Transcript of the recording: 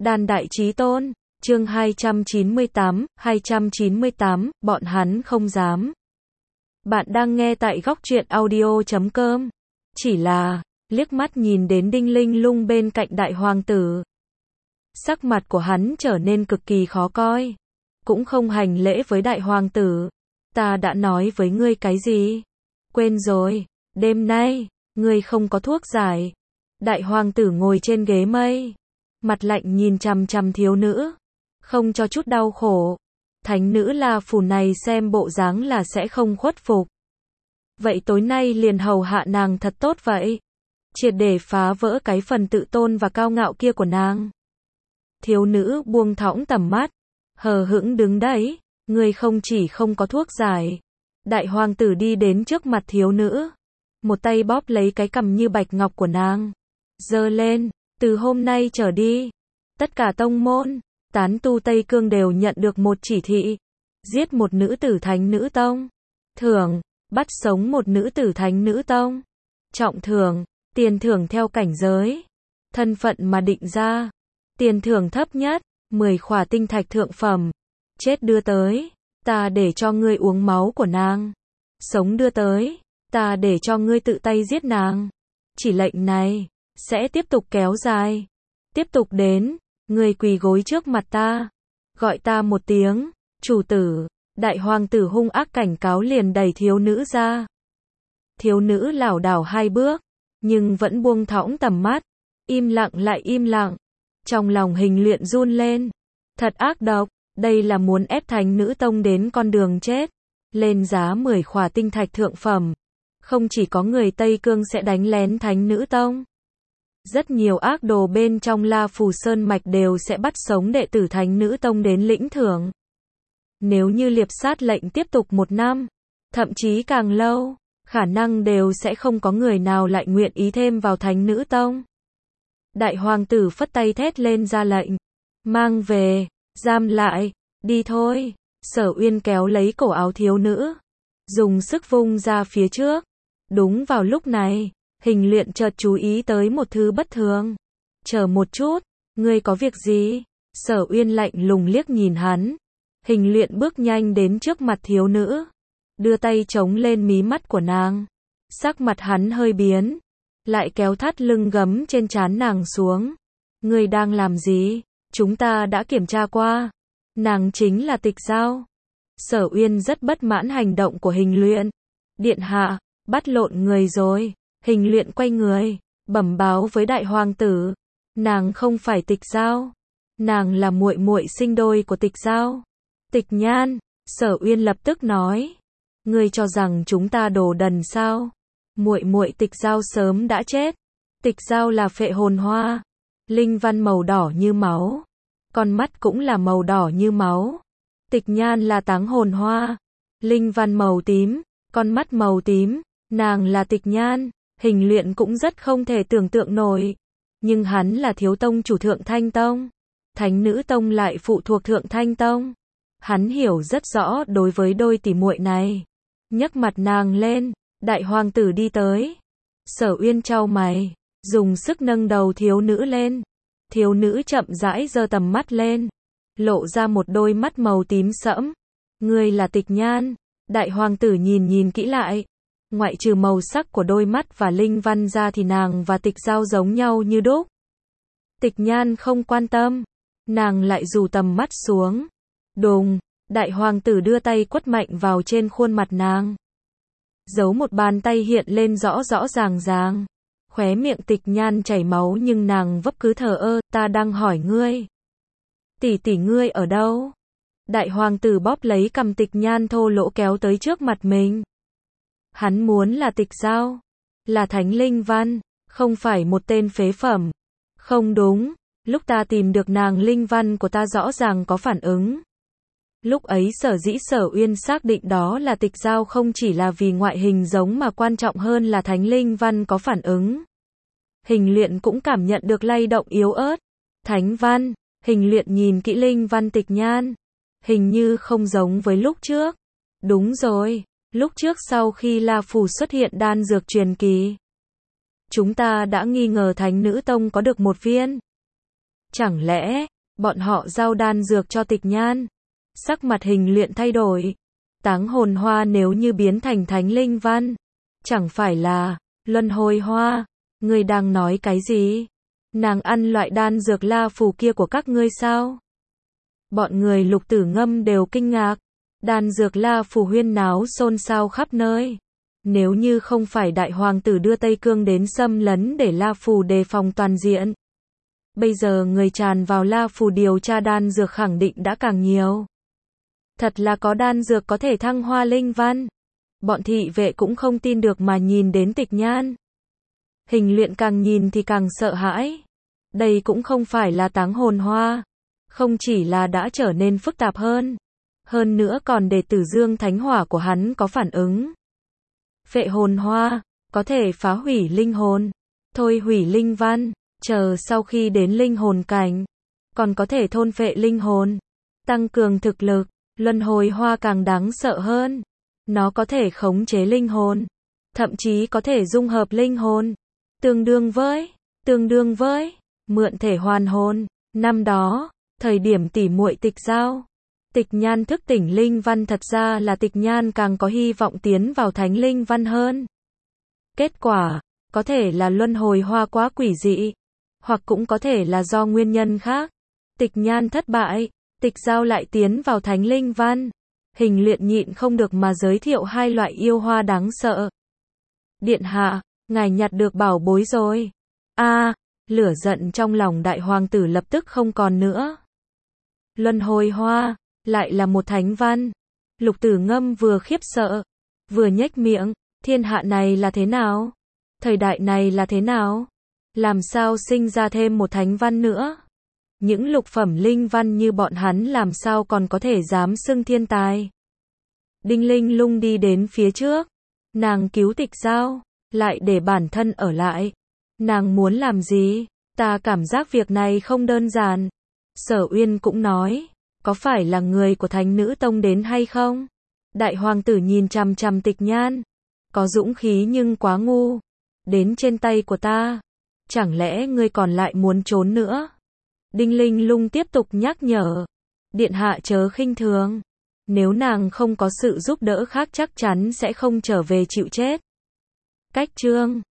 Đan Đại Chí Tôn, chương 298, bọn hắn không dám. Bạn đang nghe tại góc truyện audio.com. Chỉ là, liếc mắt nhìn đến Đinh Linh Lung bên cạnh đại hoàng tử. Sắc mặt của hắn trở nên cực kỳ khó coi. Cũng không hành lễ với đại hoàng tử. Ta đã nói với ngươi cái gì? Quên rồi, đêm nay, ngươi không có thuốc giải. Đại hoàng tử ngồi trên ghế mây. Mặt lạnh nhìn chằm chằm thiếu nữ. Không cho chút đau khổ. Thánh nữ La Phù này xem bộ dáng là sẽ không khuất phục. Vậy tối nay liền hầu hạ nàng thật tốt vậy. Triệt để phá vỡ cái phần tự tôn và cao ngạo kia của nàng. Thiếu nữ buông thõng tầm mắt. Hờ hững đứng đấy. Ngươi không chỉ không có thuốc giải. Đại hoàng tử đi đến trước mặt thiếu nữ. Một tay bóp lấy cái cằm như bạch ngọc của nàng. Giơ lên. Từ hôm nay trở đi. Tất cả tông môn, tán tu Tây Cương đều nhận được một chỉ thị. Giết một nữ tử thánh nữ tông. Thưởng, bắt sống một nữ tử thánh nữ tông. Trọng thưởng, tiền thưởng theo cảnh giới. Thân phận mà định ra. Tiền thưởng thấp nhất, 10 khỏa tinh thạch thượng phẩm. Chết đưa tới, ta để cho ngươi uống máu của nàng. Sống đưa tới, ta để cho ngươi tự tay giết nàng. Chỉ lệnh này sẽ tiếp tục kéo dài. Tiếp tục đến, ngươi quỳ gối trước mặt ta. Gọi ta một tiếng, chủ tử. Đại hoàng tử hung ác cảnh cáo liền đẩy thiếu nữ ra. Thiếu nữ lảo đảo 2 bước, nhưng vẫn buông thõng tầm mắt. Im lặng lại im lặng. Trong lòng Hình Luyện run lên. Thật ác độc, đây là muốn ép thánh nữ tông đến con đường chết. Lên giá 10 khỏa tinh thạch thượng phẩm. Không chỉ có người Tây Cương sẽ đánh lén thánh nữ tông. Rất nhiều ác đồ bên trong La Phù Sơn Mạch đều sẽ bắt sống đệ tử thánh nữ tông đến lĩnh thưởng. Nếu như liệp sát lệnh tiếp tục 1 năm, thậm chí càng lâu, khả năng đều sẽ không có người nào lại nguyện ý thêm vào thánh nữ tông. Đại hoàng tử phất tay thét lên ra lệnh. Mang về, giam lại, đi thôi. Sở Uyên kéo lấy cổ áo thiếu nữ. Dùng sức vung ra phía trước. Đúng vào lúc này. Hình Luyện chợt chú ý tới một thứ bất thường. Chờ một chút, ngươi có việc gì? Sở Uyên lạnh lùng liếc nhìn hắn. Hình Luyện bước nhanh đến trước mặt thiếu nữ. Đưa tay chống lên mí mắt của nàng. Sắc mặt hắn hơi biến. Lại kéo thắt lưng gấm trên trán nàng xuống. Ngươi đang làm gì? Chúng ta đã kiểm tra qua. Nàng chính là Tịch Giao. Sở Uyên rất bất mãn hành động của Hình Luyện. Điện hạ, bắt lộn người rồi. Hình Luyện quay người, bẩm báo với đại hoàng tử. Nàng không phải Tịch Giao. Nàng là muội muội sinh đôi của Tịch Giao. Tịch Nhan, Sở Uyên lập tức nói. Ngươi cho rằng chúng ta đồ đần sao? Muội muội Tịch Giao sớm đã chết. Tịch Giao là phệ hồn hoa. Linh văn màu đỏ như máu. Con mắt cũng là màu đỏ như máu. Tịch Nhan là táng hồn hoa. Linh văn màu tím, con mắt màu tím. Nàng là Tịch Nhan. Hình Luyện cũng rất không thể tưởng tượng nổi. Nhưng hắn là thiếu tông chủ Thượng Thanh Tông. Thánh nữ tông lại phụ thuộc Thượng Thanh Tông. Hắn hiểu rất rõ đối với đôi tỷ muội này. Nhấc mặt nàng lên, đại hoàng tử đi tới. Sở Uyên chau mày, dùng sức nâng đầu thiếu nữ lên. Thiếu nữ chậm rãi giơ tầm mắt lên, lộ ra một đôi mắt màu tím sẫm. Ngươi là Tịch Nhan. Đại hoàng tử nhìn kỹ lại. Ngoại trừ màu sắc của đôi mắt và linh văn ra thì nàng và Tịch Giao giống nhau như đúc. Tịch Nhan không quan tâm. Nàng lại rủ tầm mắt xuống. Đùng, đại hoàng tử đưa tay quất mạnh vào trên khuôn mặt nàng. Giấu một bàn tay hiện lên rõ ràng. Khóe miệng Tịch Nhan chảy máu nhưng nàng vấp cứ thờ ơ. Ta đang hỏi ngươi. Tỷ ngươi ở đâu? Đại hoàng tử bóp lấy cằm Tịch Nhan thô lỗ kéo tới trước mặt mình. Hắn muốn là Tịch Giao. Là thánh linh văn. Không phải một tên phế phẩm. Không đúng. Lúc ta tìm được nàng linh văn của ta rõ ràng có phản ứng. Lúc ấy sở dĩ Sở Uyên xác định đó là Tịch Giao không chỉ là vì ngoại hình giống mà quan trọng hơn là thánh linh văn có phản ứng. Hình Luyện cũng cảm nhận được lay động yếu ớt. Thánh văn. Hình Luyện nhìn kỹ linh văn Tịch Nhan. Hình như không giống với lúc trước. Đúng rồi. Lúc trước sau khi La Phù xuất hiện đan dược truyền kỳ. Chúng ta đã nghi ngờ thánh nữ tông có được một viên. Chẳng lẽ, Bọn họ giao đan dược cho Tịch Nhan. Sắc mặt Hình Luyện thay đổi. Táng hồn hoa nếu như biến thành thánh linh văn, chẳng phải là luân hồi hoa? Ngươi đang nói cái gì? Nàng ăn loại đan dược la phù kia của các ngươi sao? Bọn người Lục Tử Ngâm đều kinh ngạc. Đan dược la phù huyên náo xôn xao khắp nơi. Nếu như không phải đại hoàng tử đưa Tây Cương đến xâm lấn để la phù đề phòng toàn diện, bây giờ người tràn vào la phù điều tra đan dược khẳng định đã càng nhiều. Thật là có đan dược có thể thăng hoa linh văn. Bọn thị vệ cũng không tin được mà nhìn đến Tịch Nhan. Hình Luyện càng nhìn thì càng sợ hãi. Đây cũng không phải là táng hồn hoa. Không chỉ là đã trở nên phức tạp hơn nữa còn để Tử Dương Thánh Hỏa của hắn có phản ứng. Phệ hồn hoa, có thể phá hủy linh hồn, thôi hủy linh văn, chờ sau khi đến linh hồn cảnh, còn có thể thôn phệ linh hồn, tăng cường thực lực. Luân hồi hoa càng đáng sợ hơn. Nó có thể khống chế linh hồn, thậm chí có thể dung hợp linh hồn, tương đương với mượn thể hoàn hồn. Năm đó, thời điểm tỉ muội Tịch Giao, Tịch Nhan thức tỉnh linh văn, thật ra là Tịch Nhan càng có hy vọng tiến vào thánh linh văn hơn. Kết quả, có thể là luân hồi hoa quá quỷ dị, hoặc cũng có thể là do nguyên nhân khác. Tịch Nhan thất bại, Tịch Giao lại tiến vào thánh linh văn. Hình Luyện nhịn không được mà giới thiệu hai loại yêu hoa đáng sợ. Điện hạ, ngài nhặt được bảo bối rồi. Lửa giận trong lòng đại hoàng tử lập tức không còn nữa. Luân hồi hoa, lại là một thánh văn. Lục Tử Ngâm vừa khiếp sợ, vừa nhếch miệng, thiên hạ này là thế nào? Thời đại này là thế nào? Làm sao sinh ra thêm một thánh văn nữa? Những lục phẩm linh văn như bọn hắn làm sao còn có thể dám xưng thiên tài? Đinh Linh Lung đi đến phía trước. Nàng cứu Tịch Giao, lại để bản thân ở lại. Nàng muốn làm gì? Ta cảm giác việc này không đơn giản. Sở Uyên cũng nói, có phải là người của Thánh Nữ Tông đến hay không? Đại hoàng tử nhìn chằm chằm Tịch Nhan. Có dũng khí nhưng quá ngu. Đến trên tay của ta. Chẳng lẽ ngươi còn lại muốn trốn nữa? Đinh Linh Lung tiếp tục nhắc nhở. Điện hạ chớ khinh thường. Nếu nàng không có sự giúp đỡ khác chắc chắn sẽ không trở về chịu chết. Cách chương